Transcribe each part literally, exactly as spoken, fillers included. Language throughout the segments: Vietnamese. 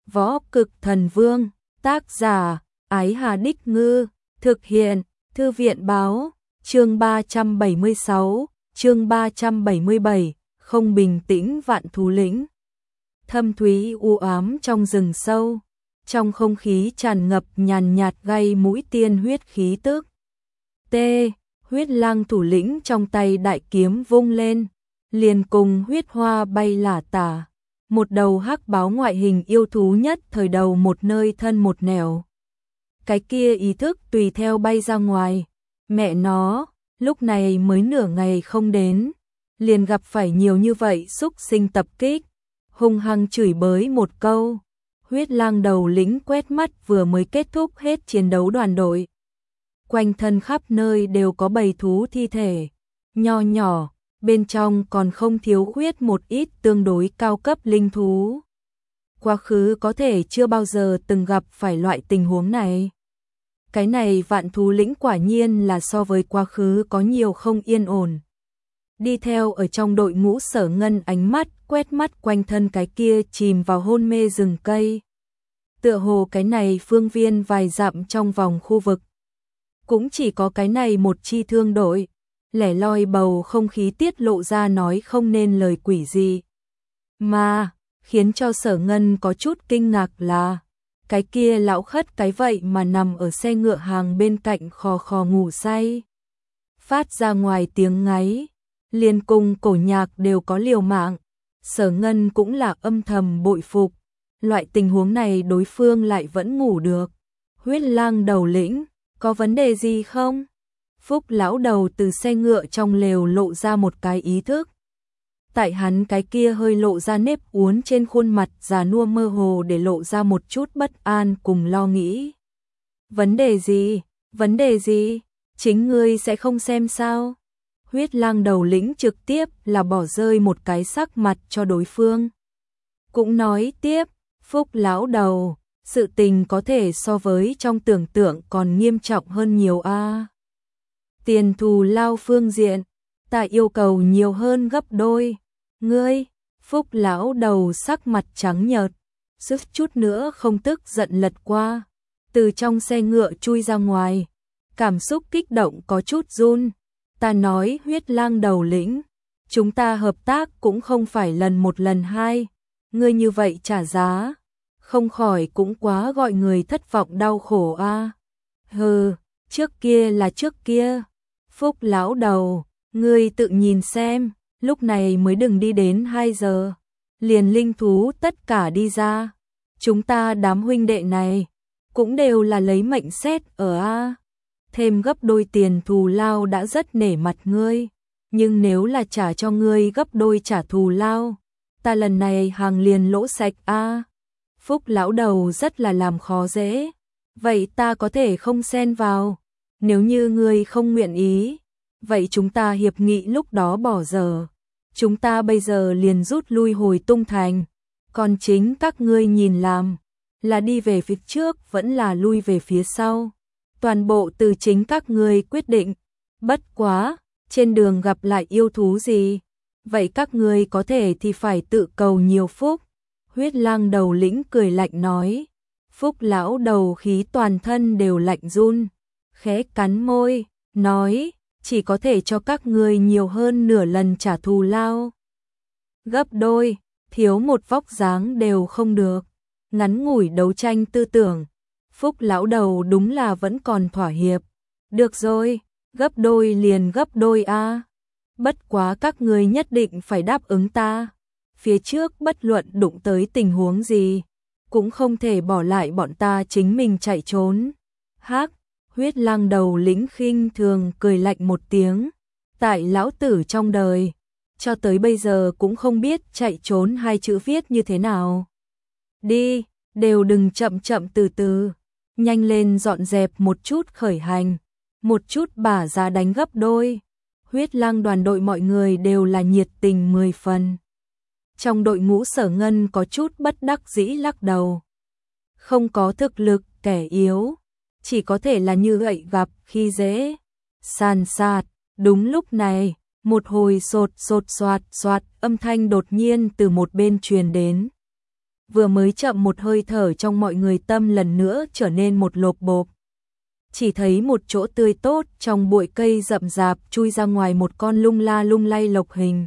Võ Cực Thần Vương, tác giả, Ái Hà Đích Ngư, thực hiện, Thư viện Báo, chương ba trăm bảy mươi sáu, chương ba trăm bảy mươi bảy, không bình tĩnh vạn thú lĩnh. Thâm thúy u ám trong rừng sâu, trong không khí tràn ngập nhàn nhạt gây mũi tiên huyết khí tức. T. Huyết Lang thủ lĩnh trong tay đại kiếm vung lên, liền cùng huyết hoa bay lả tả. Một đầu hắc báo ngoại hình yêu thú nhất thời đầu một nơi thân một nẻo. Cái kia ý thức tùy theo bay ra ngoài. Mẹ nó, lúc này mới nửa ngày không đến, liền gặp phải nhiều như vậy xúc sinh tập kích. Hung hăng chửi bới một câu. Huyết Lang đầu lĩnh quét mắt vừa mới kết thúc hết chiến đấu đoàn đội. Quanh thân khắp nơi đều có bầy thú thi thể, nho nhỏ, bên trong còn không thiếu khuyết một ít tương đối cao cấp linh thú. Quá khứ có thể chưa bao giờ từng gặp phải loại tình huống này. Cái này vạn thú lĩnh quả nhiên là so với quá khứ có nhiều không yên ổn. Đi theo ở trong đội ngũ Sở Ngân ánh mắt quét mắt quanh thân cái kia chìm vào hôn mê rừng cây. Tựa hồ cái này phương viên vài dặm trong vòng khu vực. Cũng chỉ có cái này một chi thương đội. Lẻ loi bầu không khí tiết lộ ra nói không nên lời quỷ gì. Mà, khiến cho Sở Ngân có chút kinh ngạc là, cái kia lão khất cái vậy mà nằm ở xe ngựa hàng bên cạnh khò khò ngủ say. Phát ra ngoài tiếng ngáy, liền cùng cổ nhạc đều có liều mạng. Sở Ngân cũng là âm thầm bội phục. Loại tình huống này đối phương lại vẫn ngủ được. Huyết Lang đầu lĩnh, có vấn đề gì không? Phúc lão đầu từ xe ngựa trong lều lộ ra một cái ý thức. Tại hắn cái kia hơi lộ ra nếp uốn trên khuôn mặt già nua mơ hồ để lộ ra một chút bất an cùng lo nghĩ. Vấn đề gì? Vấn đề gì? Chính ngươi sẽ không xem sao? Huyết Lang đầu lĩnh trực tiếp là bỏ rơi một cái sắc mặt cho đối phương. Cũng nói tiếp, Phúc lão đầu, sự tình có thể so với trong tưởng tượng còn nghiêm trọng hơn nhiều a. À. Tiền thù lao phương diện, ta yêu cầu nhiều hơn gấp đôi. Ngươi, Phúc lão đầu sắc mặt trắng nhợt, sức chút nữa không tức giận lật qua, từ trong xe ngựa chui ra ngoài, cảm xúc kích động có chút run. Ta nói Huyết Lang đầu lĩnh, chúng ta hợp tác cũng không phải lần một lần hai, ngươi như vậy trả giá, không khỏi cũng quá gọi người thất vọng đau khổ a. À. Hừ, trước kia là trước kia. Phúc lão đầu, ngươi tự nhìn xem, lúc này mới đừng đi đến hai giờ, liền linh thú tất cả đi ra. Chúng ta đám huynh đệ này, cũng đều là lấy mệnh xét ở A. Thêm gấp đôi tiền thù lao đã rất nể mặt ngươi, nhưng nếu là trả cho ngươi gấp đôi trả thù lao, ta lần này hàng liền lỗ sạch A. Phúc lão đầu rất là làm khó dễ, vậy ta có thể không xen vào. Nếu như ngươi không nguyện ý, vậy chúng ta hiệp nghị lúc đó bỏ giờ. Chúng ta bây giờ liền rút lui hồi Tung Thành. Còn chính các ngươi nhìn làm, là đi về phía trước vẫn là lui về phía sau. Toàn bộ từ chính các ngươi quyết định. Bất quá, trên đường gặp lại yêu thú gì, vậy các ngươi có thể thì phải tự cầu nhiều phúc. Huyết Lang đầu lĩnh cười lạnh nói. Phúc lão đầu khí toàn thân đều lạnh run. Khẽ cắn môi, nói, chỉ có thể cho các ngươi nhiều hơn nửa lần trả thù lao. Gấp đôi, thiếu một vóc dáng đều không được. Ngắn ngủi đấu tranh tư tưởng, Phúc lão đầu đúng là vẫn còn thỏa hiệp. Được rồi, gấp đôi liền gấp đôi a. Bất quá các ngươi nhất định phải đáp ứng ta. Phía trước bất luận đụng tới tình huống gì, cũng không thể bỏ lại bọn ta chính mình chạy trốn. Hắc. Huyết Lang đầu lĩnh khinh thường cười lạnh một tiếng. Tại lão tử trong đời, cho tới bây giờ cũng không biết chạy trốn hai chữ viết như thế nào. Đi, đều đừng chậm chậm từ từ. Nhanh lên dọn dẹp một chút khởi hành. Một chút bả giá đánh gấp đôi. Huyết Lang đoàn đội mọi người đều là nhiệt tình mười phần. Trong đội ngũ Sở Ngân có chút bất đắc dĩ lắc đầu. Không có thực lực kẻ yếu, chỉ có thể là như vậy gặp khi dễ. Sàn sạt, đúng lúc này, một hồi sột sột soạt soạt âm thanh đột nhiên từ một bên truyền đến. vừa mới chậm một hơi thở trong mọi người tâm lần nữa trở nên một lộp bộp. Chỉ thấy một chỗ tươi tốt trong bụi cây rậm rạp chui ra ngoài một con lung la lung lay lộc hình.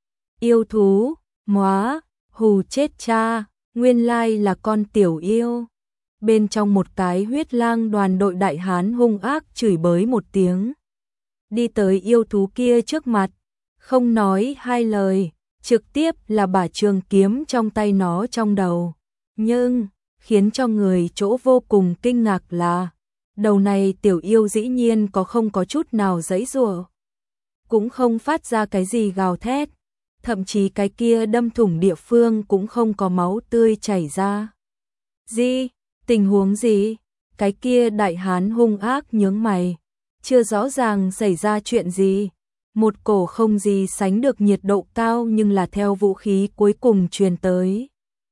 Yêu thú, móa, hù chết cha, nguyên lai là con tiểu yêu. Bên trong một cái huyết lang đoàn đội đại hán hung ác chửi bới một tiếng. Đi tới yêu thú kia trước mặt, không nói hai lời, trực tiếp là bả trường kiếm trong tay nó trong đầu. Nhưng, khiến cho người chỗ vô cùng kinh ngạc là, đầu này tiểu yêu dĩ nhiên có không có chút nào giãy giụa, cũng không phát ra cái gì gào thét, thậm chí cái kia đâm thủng địa phương cũng không có máu tươi chảy ra. Gì? Tình huống gì? Cái kia đại hán hung ác nhướng mày, chưa rõ ràng xảy ra chuyện gì. Một cổ không gì sánh được nhiệt độ cao nhưng là theo vũ khí cuối cùng truyền tới.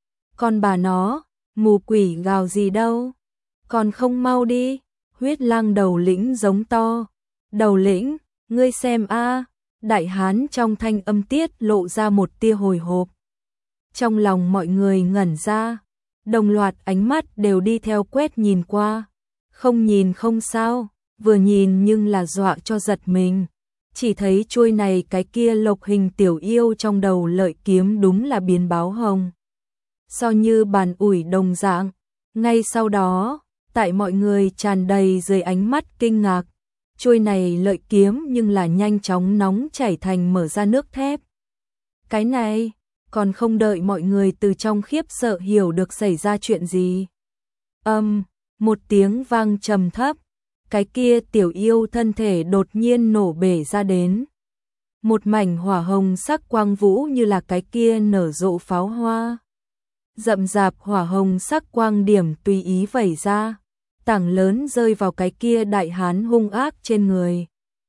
Còn bà nó, mù quỷ gào gì đâu? Còn không mau đi, huyết lang đầu lĩnh giống to. Đầu lĩnh, ngươi xem a, đại hán trong thanh âm tiết lộ ra một tia hồi hộp. Trong lòng mọi người ngẩn ra, đồng loạt ánh mắt đều đi theo quét nhìn qua. Không nhìn không sao, vừa nhìn nhưng là dọa cho giật mình. Chỉ thấy chuôi này cái kia lộc hình tiểu yêu trong đầu lợi kiếm đúng là biến báo hồng. So như bàn ủi đồng dạng. Ngay sau đó, tại mọi người tràn đầy dưới ánh mắt kinh ngạc, chuôi này lợi kiếm nhưng là nhanh chóng nóng chảy thành mở ra nước thép. Cái này, còn không đợi mọi người từ trong khiếp sợ hiểu được xảy ra chuyện gì. Âm, um, một tiếng vang trầm thấp, cái kia tiểu yêu thân thể đột nhiên nổ bể ra đến. Một mảnh hỏa hồng sắc quang vũ như là cái kia nở rộ pháo hoa. Rậm rạp hỏa hồng sắc quang điểm tùy ý vẩy ra, tảng lớn rơi vào cái kia đại hán hung ác trên người.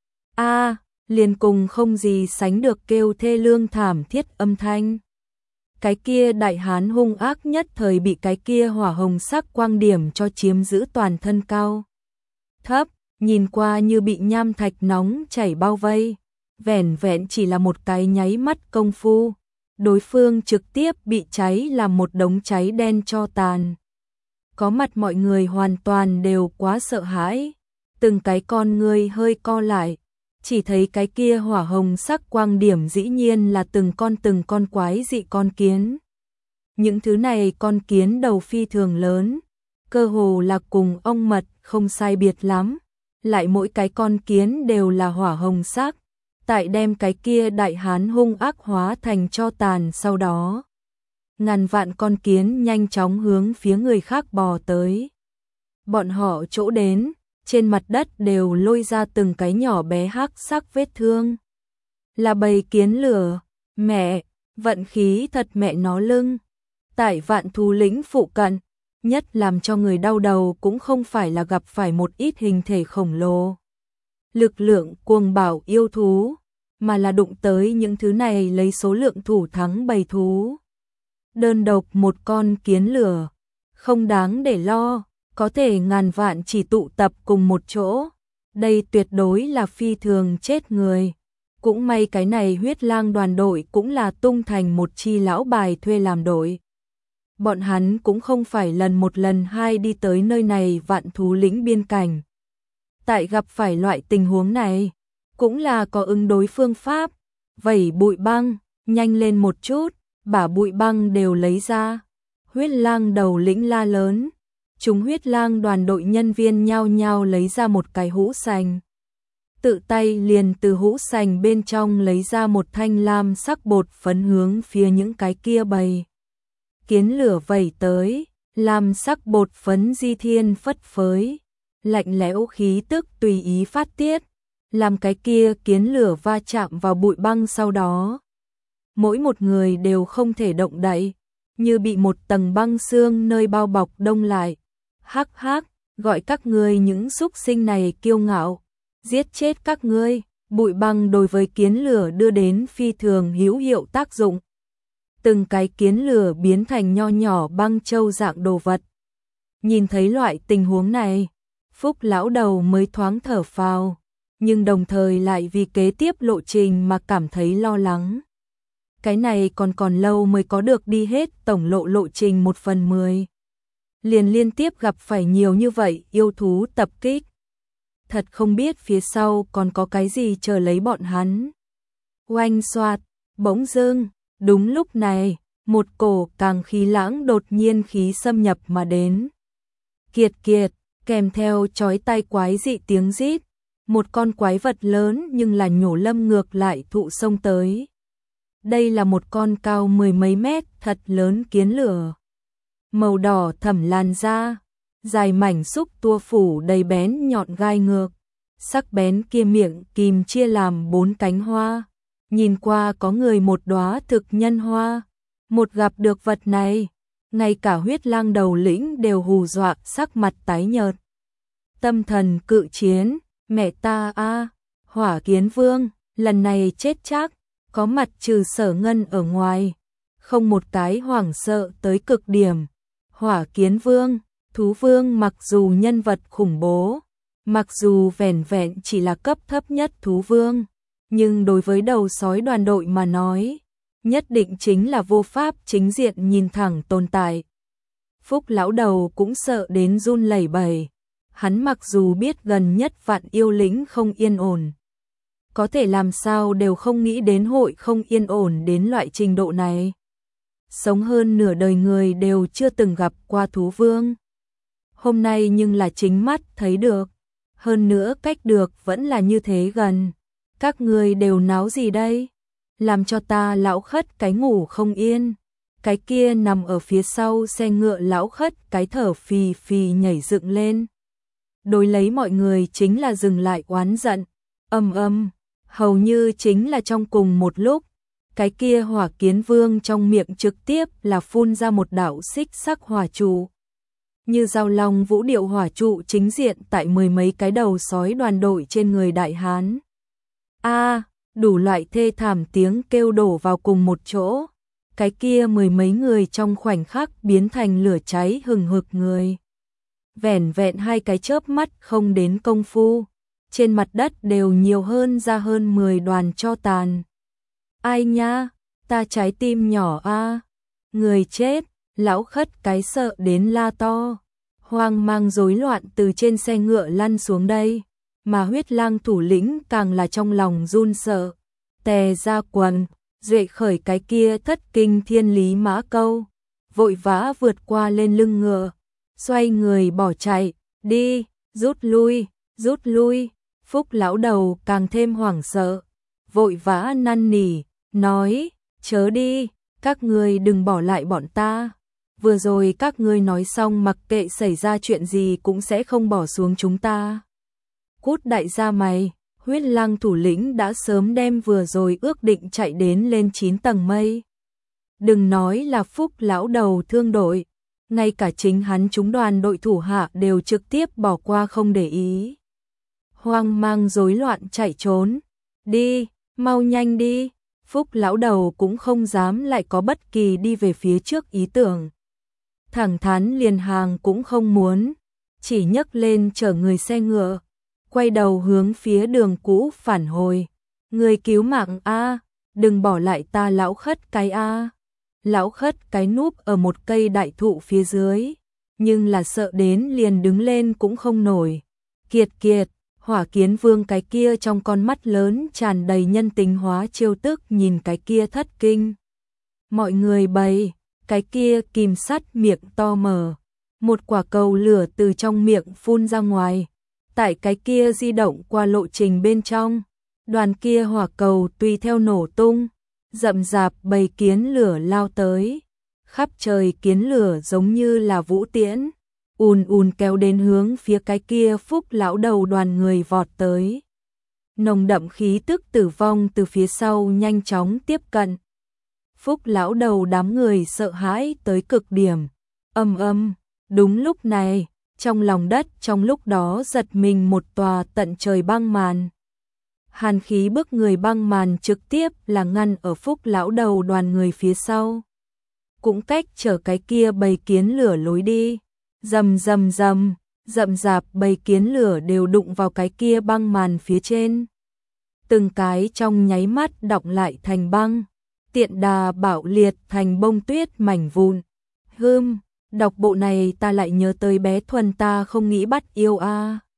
A, à, liền cùng không gì sánh được kêu thê lương thảm thiết âm thanh. Cái kia đại hán hung ác nhất thời bị cái kia hỏa hồng sắc quang điểm cho chiếm giữ toàn thân cao thấp, nhìn qua như bị nham thạch nóng chảy bao vây, vẻn vẹn chỉ là một cái nháy mắt công phu, đối phương trực tiếp bị cháy làm một đống cháy đen tro tàn. Có mặt mọi người hoàn toàn đều quá sợ hãi, từng cái con người hơi co lại, chỉ thấy cái kia hỏa hồng sắc quang điểm dĩ nhiên là từng con từng con quái dị con kiến. Những thứ này con kiến đầu phi thường lớn, cơ hồ là cùng ong mật không sai biệt lắm, lại mỗi cái con kiến đều là hỏa hồng sắc, tại đem cái kia đại hán hung ác hóa thành tro tàn sau đó. Ngàn vạn con kiến nhanh chóng hướng phía người khác bò tới. Bọn họ chỗ đến, trên mặt đất đều lôi ra từng cái nhỏ bé hắc sắc vết thương. Là bầy kiến lửa, mẹ, vận khí thật mẹ nó lưng. Tại vạn thú lĩnh phụ cận, nhất làm cho người đau đầu cũng không phải là gặp phải một ít hình thể khổng lồ, lực lượng cuồng bạo yêu thú, mà là đụng tới những thứ này lấy số lượng thủ thắng bầy thú. Đơn độc một con kiến lửa, không đáng để lo, có thể ngàn vạn chỉ tụ tập cùng một chỗ. Đây tuyệt đối là phi thường chết người. Cũng may cái này huyết lang đoàn đội cũng là tung thành một chi lão bài thuê làm đội. Bọn hắn cũng không phải lần một lần hai đi tới nơi này vạn thú lĩnh biên cảnh. Tại gặp phải loại tình huống này, cũng là có ứng đối phương pháp. Vẩy bụi băng, nhanh lên một chút, bả bụi băng đều lấy ra. Huyết lang đầu lĩnh la lớn. Chúng huyết lang đoàn đội nhân viên nhao nhao lấy ra một cái hũ sành. Tự tay liền từ hũ sành bên trong lấy ra một thanh lam sắc bột phấn hướng phía những cái kia bầy kiến lửa vẩy tới, lam sắc bột phấn di thiên phất phới, lạnh lẽo khí tức tùy ý phát tiết, làm cái kia kiến lửa va chạm vào bụi băng sau đó. Mỗi một người đều không thể động đậy, như bị một tầng băng xương nơi bao bọc đông lại. Hắc hắc, gọi các ngươi những súc sinh này kiêu ngạo, giết chết các ngươi. Bụi băng đối với kiến lửa đưa đến phi thường hữu hiệu tác dụng. Từng cái kiến lửa biến thành nho nhỏ băng châu dạng đồ vật. Nhìn thấy loại tình huống này, Phúc lão đầu mới thoáng thở phào, nhưng đồng thời lại vì kế tiếp lộ trình mà cảm thấy lo lắng. cái này còn còn lâu mới có được đi hết tổng lộ lộ trình một phần mười. Liền liên tiếp gặp phải nhiều như vậy yêu thú tập kích. Thật không biết phía sau còn có cái gì chờ lấy bọn hắn. Oanh xoạt, bỗng dưng, đúng lúc này, một cổ càng khí lãng đột nhiên khí xâm nhập mà đến. Kiệt kiệt, kèm theo chói tai quái dị tiếng rít, một con quái vật lớn nhưng là nhổ lâm ngược lại thụ sông tới. Đây là một con cao mười mấy mét thật lớn kiến lửa. Màu đỏ thẫm làn da, dài mảnh xúc tua phủ đầy bén nhọn gai ngược, sắc bén kia miệng kìm chia làm bốn cánh hoa, nhìn qua có người một đóa thực nhân hoa. Một gặp được vật này, ngay cả huyết lang đầu lĩnh đều hù dọa sắc mặt tái nhợt. Tâm thần cự chiến, mẹ ta a, Hỏa Kiến Vương, lần này chết chắc, có mặt trừ Sở Ngân ở ngoài, không một cái hoảng sợ tới cực điểm. Hỏa Kiến Vương, thú vương mặc dù nhân vật khủng bố, mặc dù vẻn vẹn chỉ là cấp thấp nhất thú vương, nhưng đối với đầu sói đoàn đội mà nói, nhất định chính là vô pháp chính diện nhìn thẳng tồn tại. Phúc lão đầu cũng sợ đến run lẩy bẩy. Hắn mặc dù biết gần nhất vạn yêu lĩnh không yên ổn, có thể làm sao đều không nghĩ đến hội không yên ổn đến loại trình độ này. Sống hơn nửa đời người đều chưa từng gặp qua thú vương. Hôm nay nhưng là chính mắt thấy được, hơn nữa cách được vẫn là như thế gần. Các người đều náo gì đây? Làm cho ta lão khất cái ngủ không yên. Cái kia nằm ở phía sau xe ngựa lão khất cái thở phì phì nhảy dựng lên. Đối lấy mọi người chính là dừng lại oán giận. Âm âm, hầu như chính là trong cùng một lúc, cái kia Hỏa Kiến Vương trong miệng trực tiếp là phun ra một đạo xích sắc hỏa trụ. Như giao long vũ điệu hỏa trụ chính diện tại mười mấy cái đầu sói đoàn đội trên người đại hán. A, đủ loại thê thảm tiếng kêu đổ vào cùng một chỗ. Cái kia mười mấy người trong khoảnh khắc biến thành lửa cháy hừng hực người. Vẻn vẹn hai cái chớp mắt không đến công phu, trên mặt đất đều nhiều hơn ra hơn mười đoàn tro tàn. Ai nha, ta trái tim nhỏ a, người chết, lão khất cái sợ đến la to, hoang mang rối loạn từ trên xe ngựa lăn xuống đây, mà huyết lang thủ lĩnh càng là trong lòng run sợ, tè ra quần, duệ khởi cái kia thất kinh thiên lý mã câu, vội vã vượt qua lên lưng ngựa, xoay người bỏ chạy, đi, rút lui, rút lui. Phúc lão đầu càng thêm hoảng sợ, vội vã năn nỉ, nói, chớ đi, các ngươi đừng bỏ lại bọn ta. Vừa rồi các ngươi nói xong mặc kệ xảy ra chuyện gì cũng sẽ không bỏ xuống chúng ta. Cút đại gia mày, huyết lang thủ lĩnh đã sớm đem vừa rồi ước định chạy đến lên chín tầng mây. Đừng nói là Phúc lão đầu thương đội, ngay cả chính hắn chúng đoàn đội thủ hạ đều trực tiếp bỏ qua không để ý. Hoang mang rối loạn chạy trốn, đi, mau nhanh đi. Phúc lão đầu cũng không dám lại có bất kỳ đi về phía trước ý tưởng. Thẳng thắn liền hàng cũng không muốn, chỉ nhấc lên chở người xe ngựa, quay đầu hướng phía đường cũ phản hồi. Người cứu mạng a, đừng bỏ lại ta lão khất cái a. Lão khất cái núp ở một cây đại thụ phía dưới, nhưng là sợ đến liền đứng lên cũng không nổi. Kiệt kiệt, Hỏa Kiến Vương cái kia trong con mắt lớn tràn đầy nhân tính hóa trêu tức nhìn cái kia thất kinh. Mọi người bày, cái kia kìm sắt miệng to mở, một quả cầu lửa từ trong miệng phun ra ngoài. Tại cái kia di động qua lộ trình bên trong, đoàn kia hỏa cầu tùy theo nổ tung, rậm rạp bầy kiến lửa lao tới, khắp trời kiến lửa giống như là vũ tiễn, ùn ùn kéo đến hướng phía cái kia Phúc lão đầu đoàn người vọt tới. Nồng đậm khí tức tử vong từ phía sau nhanh chóng tiếp cận. Phúc lão đầu đám người sợ hãi tới cực điểm. Âm âm, đúng lúc này, trong lòng đất trong lúc đó giật mình một tòa tận trời băng màn. Hàn khí bức người băng màn trực tiếp là ngăn ở Phúc lão đầu đoàn người phía sau. Cũng cách chở cái kia bầy kiến lửa lối đi. Rầm rầm rầm, rậm rạp bầy kiến lửa đều đụng vào cái kia băng màn phía trên. Từng cái trong nháy mắt đọng lại thành băng. tiện đà bạo liệt thành bông tuyết mảnh vụn. Hưm, đọc bộ này ta lại nhớ tới bé Thuần ta không nghĩ bắt yêu a.